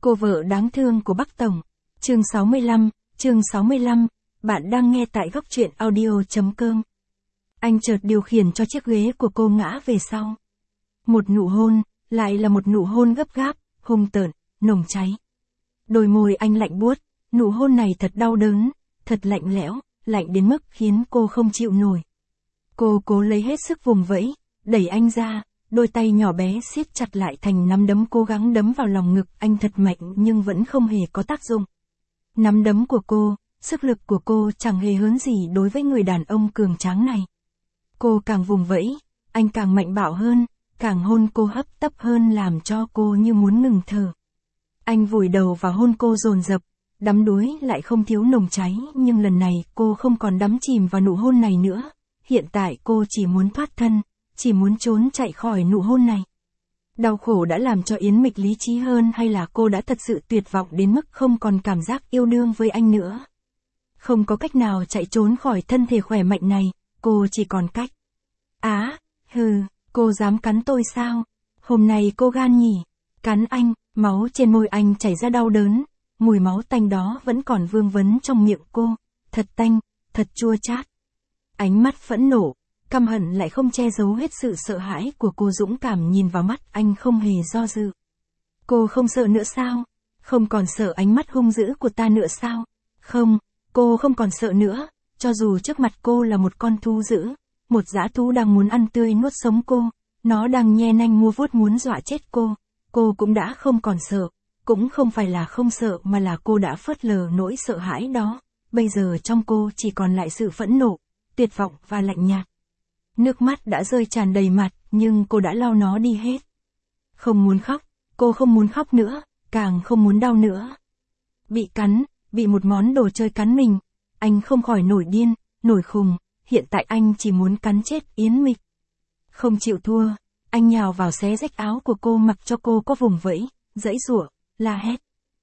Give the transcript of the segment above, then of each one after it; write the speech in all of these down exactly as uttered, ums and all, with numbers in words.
Cô vợ đáng thương của Bắc Tổng. Chương sáu mươi lăm, chương sáu mươi lăm, bạn đang nghe tại góc truyện audio chấm com. Anh chợt điều khiển cho chiếc ghế của cô ngã về sau. Một nụ hôn, lại là một nụ hôn gấp gáp, hung tợn, nồng cháy. Đôi môi anh lạnh buốt, nụ hôn này thật đau đớn, thật lạnh lẽo, lạnh đến mức khiến cô không chịu nổi. Cô cố lấy hết sức vùng vẫy, đẩy anh ra, đôi tay nhỏ bé siết chặt lại thành nắm đấm cố gắng đấm vào lòng ngực anh thật mạnh nhưng vẫn không hề có tác dụng. Nắm đấm của cô, sức lực của cô chẳng hề hớn gì đối với người đàn ông cường tráng này. Cô càng vùng vẫy, anh càng mạnh bạo hơn, càng hôn cô hấp tấp hơn làm cho cô như muốn ngừng thở. Anh vùi đầu vào hôn cô dồn dập, đắm đuối lại không thiếu nồng cháy nhưng lần này cô không còn đắm chìm vào nụ hôn này nữa. Hiện tại cô chỉ muốn thoát thân, chỉ muốn trốn chạy khỏi nụ hôn này. Đau khổ đã làm cho Yến Mịch lý trí hơn hay là cô đã thật sự tuyệt vọng đến mức không còn cảm giác yêu đương với anh nữa? Không có cách nào chạy trốn khỏi thân thể khỏe mạnh này, cô chỉ còn cách. Á, hừ, cô dám cắn tôi sao? Hôm nay cô gan nhỉ? Cắn anh, máu trên môi anh chảy ra đau đớn, mùi máu tanh đó vẫn còn vương vấn trong miệng cô, thật tanh, thật chua chát. Ánh mắt phẫn nộ, căm hận lại không che giấu hết sự sợ hãi của cô dũng cảm nhìn vào mắt anh không hề do dự. Cô không sợ nữa sao? Không còn sợ ánh mắt hung dữ của ta nữa sao? Không, cô không còn sợ nữa, cho dù trước mặt cô là một con thú dữ, một dã thú đang muốn ăn tươi nuốt sống cô, nó đang nhe nanh mua vuốt muốn dọa chết cô, cô cũng đã không còn sợ, cũng không phải là không sợ mà là cô đã phớt lờ nỗi sợ hãi đó, bây giờ trong cô chỉ còn lại sự phẫn nộ, tuyệt vọng và lạnh nhạt. Nước mắt đã rơi tràn đầy mặt, nhưng cô đã lau nó đi hết. Không muốn khóc, cô không muốn khóc nữa, càng không muốn đau nữa. Bị cắn, bị một món đồ chơi cắn mình, anh không khỏi nổi điên, nổi khùng, hiện tại anh chỉ muốn cắn chết Yến Mịch. Không chịu thua, anh nhào vào xé rách áo của cô mặc cho cô có vùng vẫy, giãy giụa, la hét.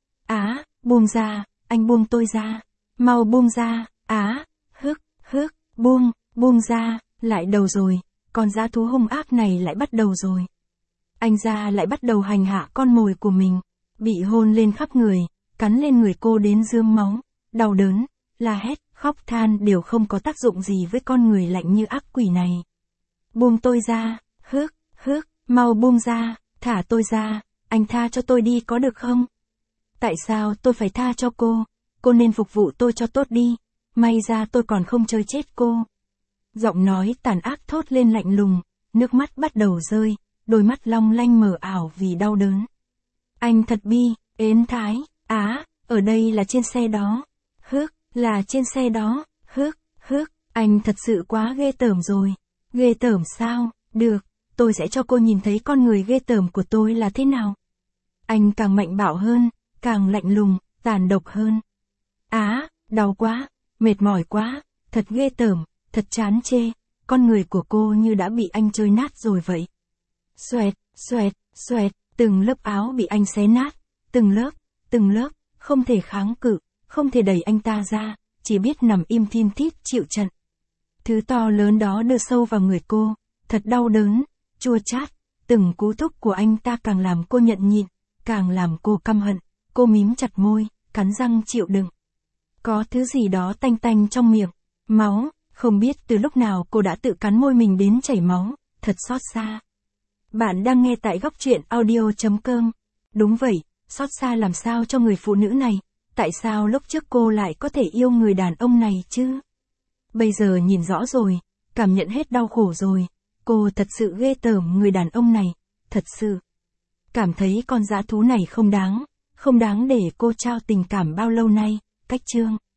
Á, buông ra, anh buông tôi ra, mau buông ra, á, hức, hức, buông, buông ra. Lại đầu rồi, con dã thú hung ác này lại bắt đầu rồi. Anh ra lại bắt đầu hành hạ con mồi của mình, bị hôn lên khắp người, cắn lên người cô đến rơm máu, đau đớn, la hét, khóc than đều không có tác dụng gì với con người lạnh như ác quỷ này. Buông tôi ra, hước, hước, mau buông ra, thả tôi ra, anh tha cho tôi đi có được không? Tại sao tôi phải tha cho cô? Cô nên phục vụ tôi cho tốt đi, may ra tôi còn không chơi chết cô. Giọng nói tàn ác thốt lên lạnh lùng, nước mắt bắt đầu rơi, đôi mắt long lanh mờ ảo vì đau đớn. Anh thật bi, ến thái, á, ở đây là trên xe đó, hước, là trên xe đó, hước, hước, anh thật sự quá ghê tởm rồi. Ghê tởm sao? Được, tôi sẽ cho cô nhìn thấy con người ghê tởm của tôi là thế nào. Anh càng mạnh bạo hơn, càng lạnh lùng, tàn độc hơn. Á, đau quá, mệt mỏi quá, thật ghê tởm. Thật chán chê, con người của cô như đã bị anh chơi nát rồi vậy. Xoẹt, xoẹt, xoẹt, từng lớp áo bị anh xé nát, từng lớp, từng lớp, không thể kháng cự, không thể đẩy anh ta ra, chỉ biết nằm im thin thít chịu trận. Thứ to lớn đó đưa sâu vào người cô, thật đau đớn, chua chát, từng cú thúc của anh ta càng làm cô nhận nhịn, càng làm cô căm hận, cô mím chặt môi, cắn răng chịu đựng. Có thứ gì đó tanh tanh trong miệng, máu. Không biết từ lúc nào cô đã tự cắn môi mình đến chảy máu, thật xót xa. Bạn đang nghe tại góc truyện audio chấm com. Đúng vậy, xót xa làm sao cho người phụ nữ này, tại sao lúc trước cô lại có thể yêu người đàn ông này chứ? Bây giờ nhìn rõ rồi, cảm nhận hết đau khổ rồi, cô thật sự ghê tởm người đàn ông này, thật sự. Cảm thấy con dã thú này không đáng, không đáng để cô trao tình cảm bao lâu nay, cách chương.